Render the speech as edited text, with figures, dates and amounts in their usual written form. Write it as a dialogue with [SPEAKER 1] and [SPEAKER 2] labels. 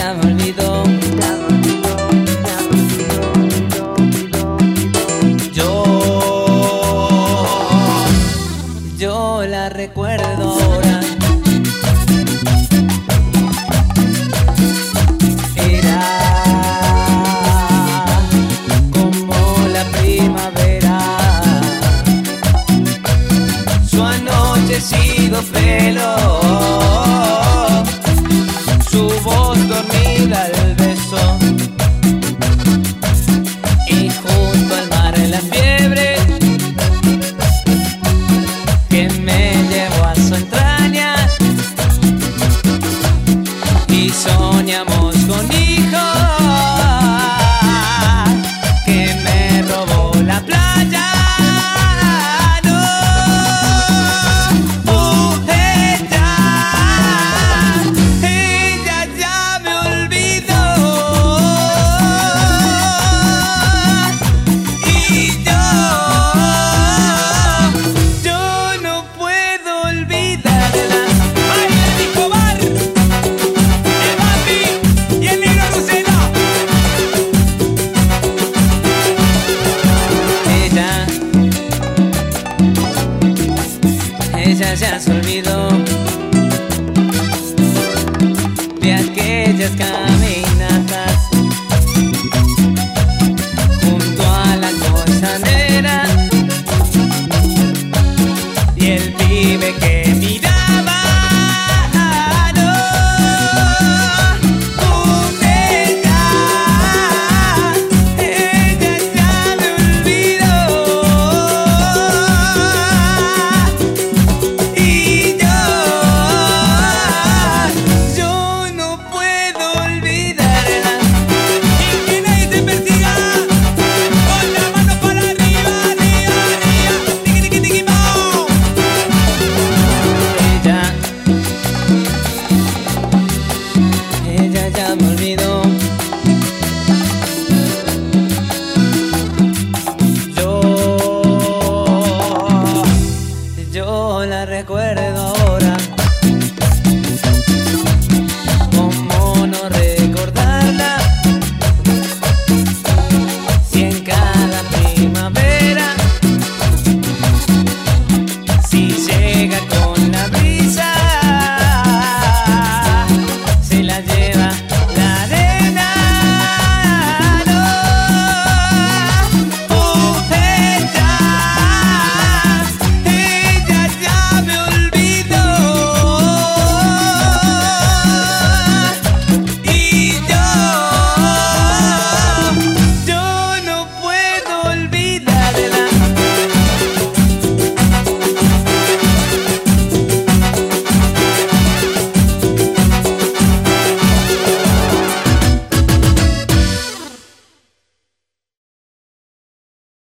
[SPEAKER 1] ya me olvidó. Yo la recuerdo ahora. Era como la primavera, su anochecido pelo, su voz dormida al beso, y junto al mar en la fiebre que me llevó a su entraña, y soñamos con hijos que me robó la playa. No, ella ya me olvidó, y yo no puedo olvidarla. ¡Ay, el Nicobar! ¡El Bambi! ¡Y el Negro Lucena! Ella ya se olvidó de aquellas caminatas junto a la costanera, y el pibe que miraba. Ella ya me olvidó, y yo no puedo olvidarla. Y que nadie te persiga, con la mano para arriba, arriba, arriba, tiqui, tiqui, tiqui, pao. Ella ya me olvidó.